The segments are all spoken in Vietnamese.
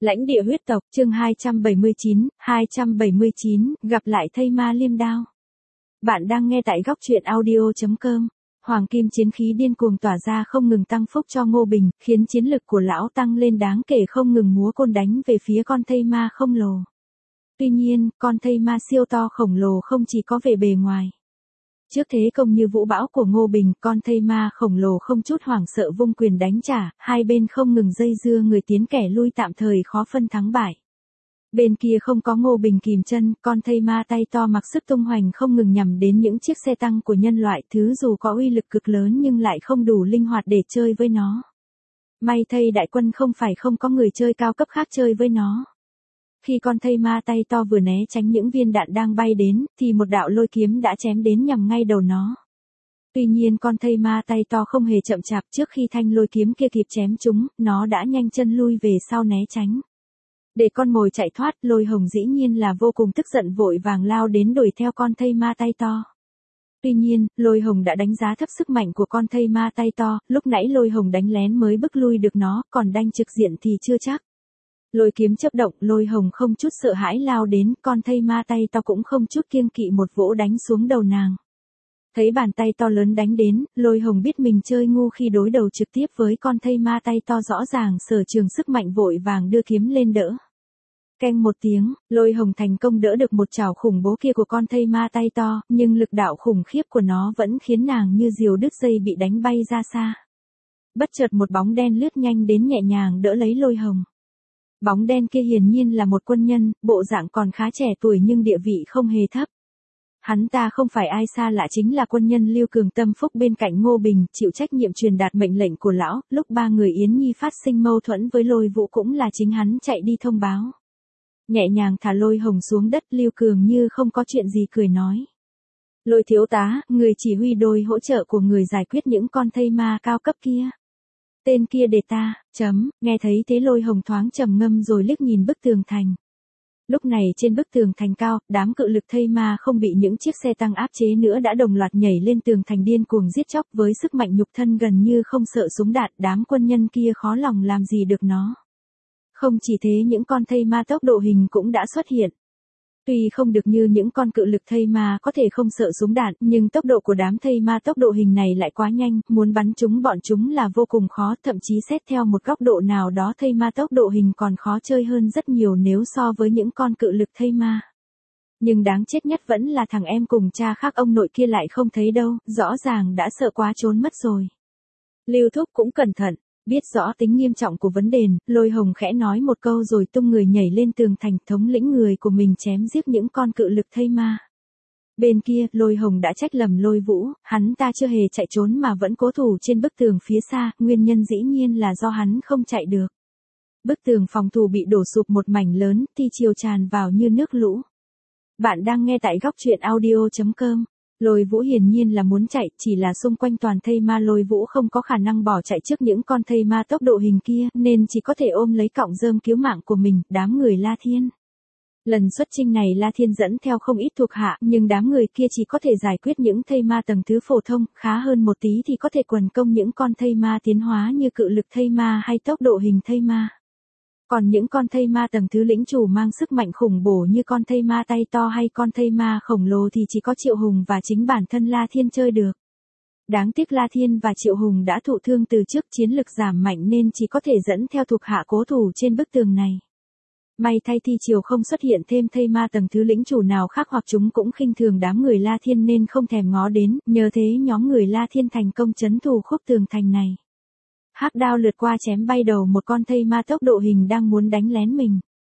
Lãnh địa huyết tộc, chương 279, gặp lại thây ma liêm đao. Bạn đang nghe tại góc truyện audio.com. Hoàng kim chiến khí điên cuồng tỏa ra không ngừng tăng phúc cho Ngô Bình, khiến chiến lực của lão tăng lên đáng kể, không ngừng múa côn đánh về phía con thây ma khổng lồ. Tuy nhiên, con thây ma siêu to khổng lồ không chỉ có vẻ bề ngoài. Trước thế công như vũ bão của Ngô Bình, con thây ma khổng lồ không chút hoảng sợ vung quyền đánh trả, hai bên không ngừng dây dưa, người tiến kẻ lui, tạm thời khó phân thắng bại. Bên kia không có Ngô Bình kìm chân, con thây ma tay to mặc sức tung hoành không ngừng nhằm đến những chiếc xe tăng của nhân loại, thứ dù có uy lực cực lớn nhưng lại không đủ linh hoạt để chơi với nó. May thay đại quân không phải không có người chơi cao cấp khác chơi với nó. Khi con thây ma tay to vừa né tránh những viên đạn đang bay đến, thì một đạo lôi kiếm đã chém đến nhằm ngay đầu nó. Tuy nhiên con thây ma tay to không hề chậm chạp, trước khi thanh lôi kiếm kia kịp chém chúng, nó đã nhanh chân lui về sau né tránh. Để con mồi chạy thoát, Lôi Hồng dĩ nhiên là vô cùng tức giận, vội vàng lao đến đuổi theo con thây ma tay to. Tuy nhiên, Lôi Hồng đã đánh giá thấp sức mạnh của con thây ma tay to, lúc nãy Lôi Hồng đánh lén mới bức lui được nó, còn đánh trực diện thì chưa chắc. Lôi kiếm chớp động, Lôi Hồng không chút sợ hãi lao đến, con thây ma tay to cũng không chút kiêng kỵ một vỗ đánh xuống đầu nàng. Thấy bàn tay to lớn đánh đến, Lôi Hồng biết mình chơi ngu khi đối đầu trực tiếp với con thây ma tay to, rõ ràng sở trường sức mạnh, vội vàng đưa kiếm lên đỡ. Keng một tiếng, Lôi Hồng thành công đỡ được một chảo khủng bố kia của con thây ma tay to, nhưng lực đạo khủng khiếp của nó vẫn khiến nàng như diều đứt dây bị đánh bay ra xa. Bất chợt một bóng đen lướt nhanh đến nhẹ nhàng đỡ lấy Lôi Hồng. Bóng đen kia hiển nhiên là một quân nhân, bộ dạng còn khá trẻ tuổi nhưng địa vị không hề thấp. Hắn ta không phải ai xa lạ, chính là quân nhân Lưu Cường Tâm Phúc bên cạnh Ngô Bình, chịu trách nhiệm truyền đạt mệnh lệnh của lão, lúc ba người Yến Nhi phát sinh mâu thuẫn với Lôi Vũ cũng là chính hắn chạy đi thông báo. Nhẹ nhàng thả Lôi Hồng xuống đất, Lưu Cường như không có chuyện gì cười nói. Lôi thiếu tá, người chỉ huy đôi hỗ trợ của người giải quyết những con thây ma cao cấp kia. Tên kia để ta, nghe thấy thế Lôi Hồng thoáng trầm ngâm rồi liếc nhìn bức tường thành. Lúc này trên bức tường thành cao, đám cự lực thây ma không bị những chiếc xe tăng áp chế nữa đã đồng loạt nhảy lên tường thành điên cuồng giết chóc, với sức mạnh nhục thân gần như không sợ súng đạn, đám quân nhân kia khó lòng làm gì được nó. Không chỉ thế, những con thây ma tốc độ hình cũng đã xuất hiện. Tuy không được như những con cự lực thây ma có thể không sợ súng đạn, nhưng tốc độ của đám thây ma tốc độ hình này lại quá nhanh, muốn bắn chúng bọn chúng là vô cùng khó, thậm chí xét theo một góc độ nào đó thây ma tốc độ hình còn khó chơi hơn rất nhiều nếu so với những con cự lực thây ma. Nhưng đáng chết nhất vẫn là thằng em cùng cha khác ông nội kia lại không thấy đâu, rõ ràng đã sợ quá trốn mất rồi. Lưu Thúc cũng cẩn thận. Biết rõ tính nghiêm trọng của vấn đề, Lôi Hồng khẽ nói một câu rồi tung người nhảy lên tường thành, thống lĩnh người của mình chém giết những con cự lực thây ma. Bên kia, Lôi Hồng đã trách lầm Lôi Vũ, hắn ta chưa hề chạy trốn mà vẫn cố thủ trên bức tường phía xa, nguyên nhân dĩ nhiên là do hắn không chạy được. Bức tường phòng thủ bị đổ sụp một mảnh lớn, thi chiều tràn vào như nước lũ. Bạn đang nghe tại góc truyện audio.com. Lôi Vũ hiển nhiên là muốn chạy, chỉ là xung quanh toàn thây ma, Lôi Vũ không có khả năng bỏ chạy trước những con thây ma tốc độ hình kia, nên chỉ có thể ôm lấy cọng rơm cứu mạng của mình, đám người La Thiên. Lần xuất chinh này La Thiên dẫn theo không ít thuộc hạ, nhưng đám người kia chỉ có thể giải quyết những thây ma tầng thứ phổ thông, khá hơn một tí thì có thể quần công những con thây ma tiến hóa như cự lực thây ma hay tốc độ hình thây ma. Còn những con thây ma tầng thứ lĩnh chủ mang sức mạnh khủng bổ như con thây ma tay to hay con thây ma khổng lồ thì chỉ có Triệu Hùng và chính bản thân La Thiên chơi được. Đáng tiếc La Thiên và Triệu Hùng đã thụ thương từ trước, chiến lực giảm mạnh nên chỉ có thể dẫn theo thuộc hạ cố thủ trên bức tường này. May thay thi chiều không xuất hiện thêm thây ma tầng thứ lĩnh chủ nào khác, hoặc chúng cũng khinh thường đám người La Thiên nên không thèm ngó đến, nhờ thế nhóm người La Thiên thành công trấn thủ khúc tường thành này. Hắc đao lướt qua chém bay đầu một con thây ma tốc độ hình đang muốn đánh lén mình.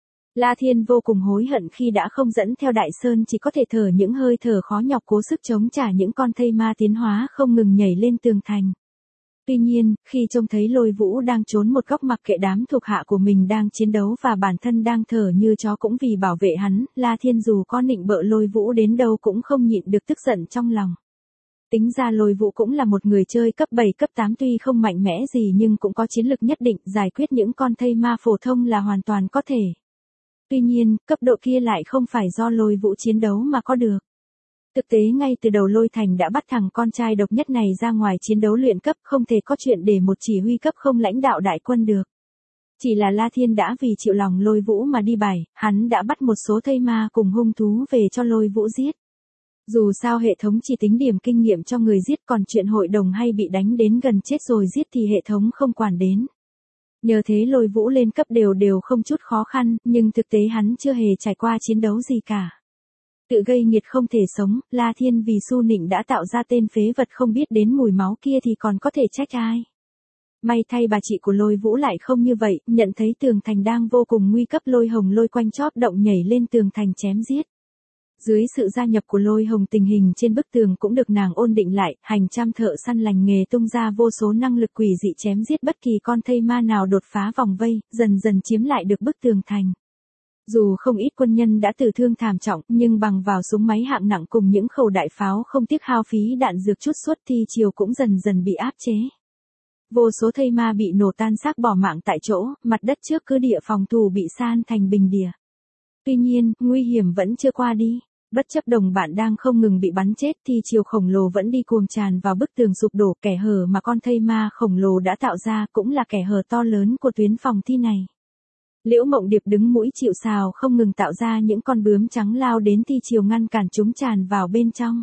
La Thiên vô cùng hối hận khi đã không dẫn theo Đại Sơn, chỉ có thể thở những hơi thở khó nhọc cố sức chống trả những con thây ma tiến hóa không ngừng nhảy lên tường thành. Tuy nhiên, khi trông thấy Lôi Vũ đang trốn một góc mặc kệ đám thuộc hạ của mình đang chiến đấu và bản thân đang thở như chó cũng vì bảo vệ hắn, La Thiên dù có nịnh bợ Lôi Vũ đến đâu cũng không nhịn được tức giận trong lòng. Tính ra Lôi Vũ cũng là một người chơi cấp 7 cấp 8, tuy không mạnh mẽ gì nhưng cũng có chiến lực nhất định, giải quyết những con thây ma phổ thông là hoàn toàn có thể. Tuy nhiên, cấp độ kia lại không phải do Lôi Vũ chiến đấu mà có được. Thực tế ngay từ đầu Lôi Thành đã bắt thằng con trai độc nhất này ra ngoài chiến đấu luyện cấp, không thể có chuyện để một chỉ huy cấp không lãnh đạo đại quân được. Chỉ là La Thiên đã vì chịu lòng Lôi Vũ mà đi bài, hắn đã bắt một số thây ma cùng hung thú về cho Lôi Vũ giết. Dù sao hệ thống chỉ tính điểm kinh nghiệm cho người giết, còn chuyện hội đồng hay bị đánh đến gần chết rồi giết thì hệ thống không quản đến. Nhờ thế Lôi Vũ lên cấp đều không chút khó khăn, nhưng thực tế hắn chưa hề trải qua chiến đấu gì cả. Tự gây nghiệt không thể sống, La Thiên vì su nịnh đã tạo ra tên phế vật không biết đến mùi máu kia thì còn có thể trách ai. May thay bà chị của Lôi Vũ lại không như vậy, nhận thấy tường thành đang vô cùng nguy cấp, Lôi Hồng lôi quanh chóp động nhảy lên tường thành chém giết. Dưới sự gia nhập của Lôi Hồng, tình hình trên bức tường cũng được nàng ổn định lại, hàng trăm thợ săn lành nghề tung ra vô số năng lực quỷ dị chém giết bất kỳ con thây ma nào đột phá vòng vây, dần dần chiếm lại được bức tường thành. Dù không ít quân nhân đã tử thương thảm trọng, nhưng bằng vào súng máy hạng nặng cùng những khẩu đại pháo không tiếc hao phí đạn dược chút suốt thì triều cũng dần dần bị áp chế. Vô số thây ma bị nổ tan xác bỏ mạng tại chỗ, mặt đất trước cứ địa phòng thủ bị san thành bình địa. Tuy nhiên, nguy hiểm vẫn chưa qua đi. Bất chấp đồng bạn đang không ngừng bị bắn chết thì triều khổng lồ vẫn đi cuồng tràn vào bức tường sụp đổ. Kẻ hở mà con thây ma khổng lồ đã tạo ra cũng là kẻ hở to lớn của tuyến phòng thi này. Liễu Mộng Điệp đứng mũi chịu sào không ngừng tạo ra những con bướm trắng lao đến thi triều ngăn cản chúng tràn vào bên trong.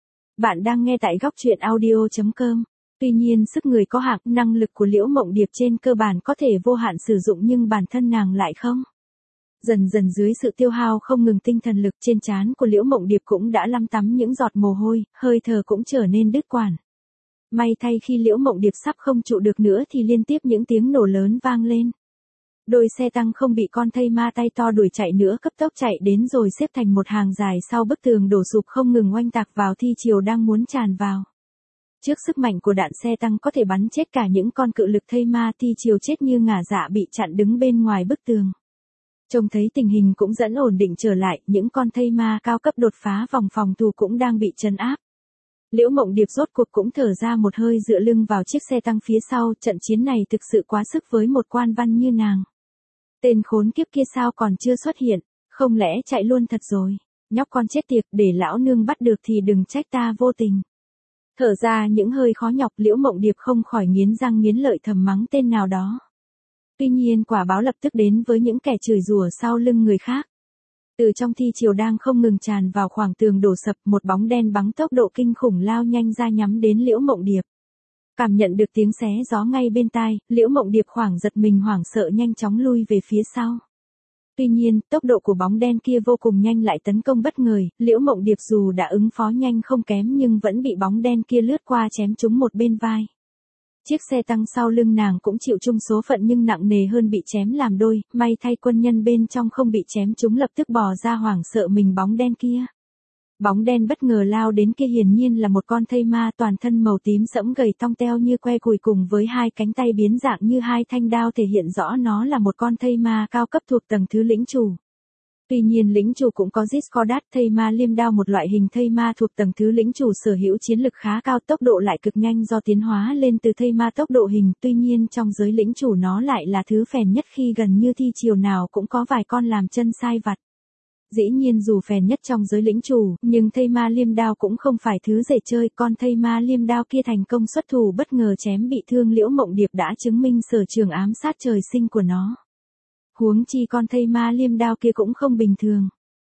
Bạn đang nghe tại góc truyện audio.com. Tuy nhiên sức người có hạn, năng lực của Liễu Mộng Điệp trên cơ bản có thể vô hạn sử dụng nhưng bản thân nàng lại không. Dần dần dưới sự tiêu hao không ngừng tinh thần lực, trên trán của Liễu Mộng Điệp cũng đã lăm tắm những giọt mồ hôi, hơi thở cũng trở nên đứt quãng. May thay khi Liễu Mộng Điệp sắp không trụ được nữa thì liên tiếp những tiếng nổ lớn vang lên. Đôi xe tăng không bị con thây ma tay to đuổi chạy nữa cấp tốc chạy đến rồi xếp thành một hàng dài sau bức tường đổ sụp không ngừng oanh tạc vào thi triều đang muốn tràn vào. Trước sức mạnh của đạn xe tăng có thể bắn chết cả những con cự lực thây ma, thi triều chết như ngả dạ bị chặn đứng bên ngoài bức tường. Trông thấy tình hình cũng dần ổn định trở lại, những con thây ma cao cấp đột phá vòng phòng thủ cũng đang bị trấn áp. Liễu Mộng Điệp rốt cuộc cũng thở ra một hơi dựa lưng vào chiếc xe tăng phía sau, trận chiến này thực sự quá sức với một quan văn như nàng. Tên khốn kiếp kia sao còn chưa xuất hiện, không lẽ chạy luôn thật rồi, nhóc con chết tiệt, để lão nương bắt được thì đừng trách ta vô tình. Thở ra những hơi khó nhọc, Liễu Mộng Điệp không khỏi nghiến răng nghiến lợi thầm mắng tên nào đó. Tuy nhiên quả báo lập tức đến với những kẻ chửi rủa sau lưng người khác. Từ trong thi triều đang không ngừng tràn vào khoảng tường đổ sập, một bóng đen bắn tốc độ kinh khủng lao nhanh ra nhắm đến Liễu Mộng Điệp. Cảm nhận được tiếng xé gió ngay bên tai, Liễu Mộng Điệp giật mình hoảng sợ nhanh chóng lui về phía sau. Tuy nhiên, tốc độ của bóng đen kia vô cùng nhanh lại tấn công bất ngờ, Liễu Mộng Điệp dù đã ứng phó nhanh không kém nhưng vẫn bị bóng đen kia lướt qua chém trúng một bên vai. Chiếc xe tăng sau lưng nàng cũng chịu chung số phận nhưng nặng nề hơn bị chém làm đôi, may thay quân nhân bên trong không bị chém trúng lập tức bò ra hoảng sợ mình bóng đen kia. Bóng đen bất ngờ lao đến kia hiển nhiên là một con thây ma toàn thân màu tím sẫm gầy tong teo như que củi cùng với hai cánh tay biến dạng như hai thanh đao thể hiện rõ nó là một con thây ma cao cấp thuộc tầng thứ lĩnh chủ. Tuy nhiên lĩnh chủ cũng có Discordat, thây ma liêm đao, một loại hình thây ma thuộc tầng thứ lĩnh chủ sở hữu chiến lực khá cao, tốc độ lại cực nhanh do tiến hóa lên từ thây ma tốc độ hình, tuy nhiên trong giới lĩnh chủ nó lại là thứ phèn nhất khi gần như thi triều nào cũng có vài con làm chân sai vặt. Dĩ nhiên dù phèn nhất trong giới lĩnh chủ, nhưng thây ma liêm đao cũng không phải thứ dễ chơi, con thây ma liêm đao kia thành công xuất thủ bất ngờ chém bị thương Liễu Mộng Điệp đã chứng minh sở trường ám sát trời sinh của nó. Huống chi con thây ma liêm đao kia cũng không bình thường.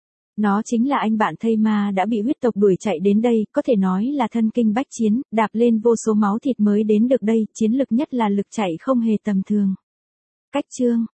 Nó chính là anh bạn thây ma đã bị huyết tộc đuổi chạy đến đây, có thể nói là thân kinh bách chiến, đạp lên vô số máu thịt mới đến được đây, chiến lực nhất là lực chạy không hề tầm thường. Cách chương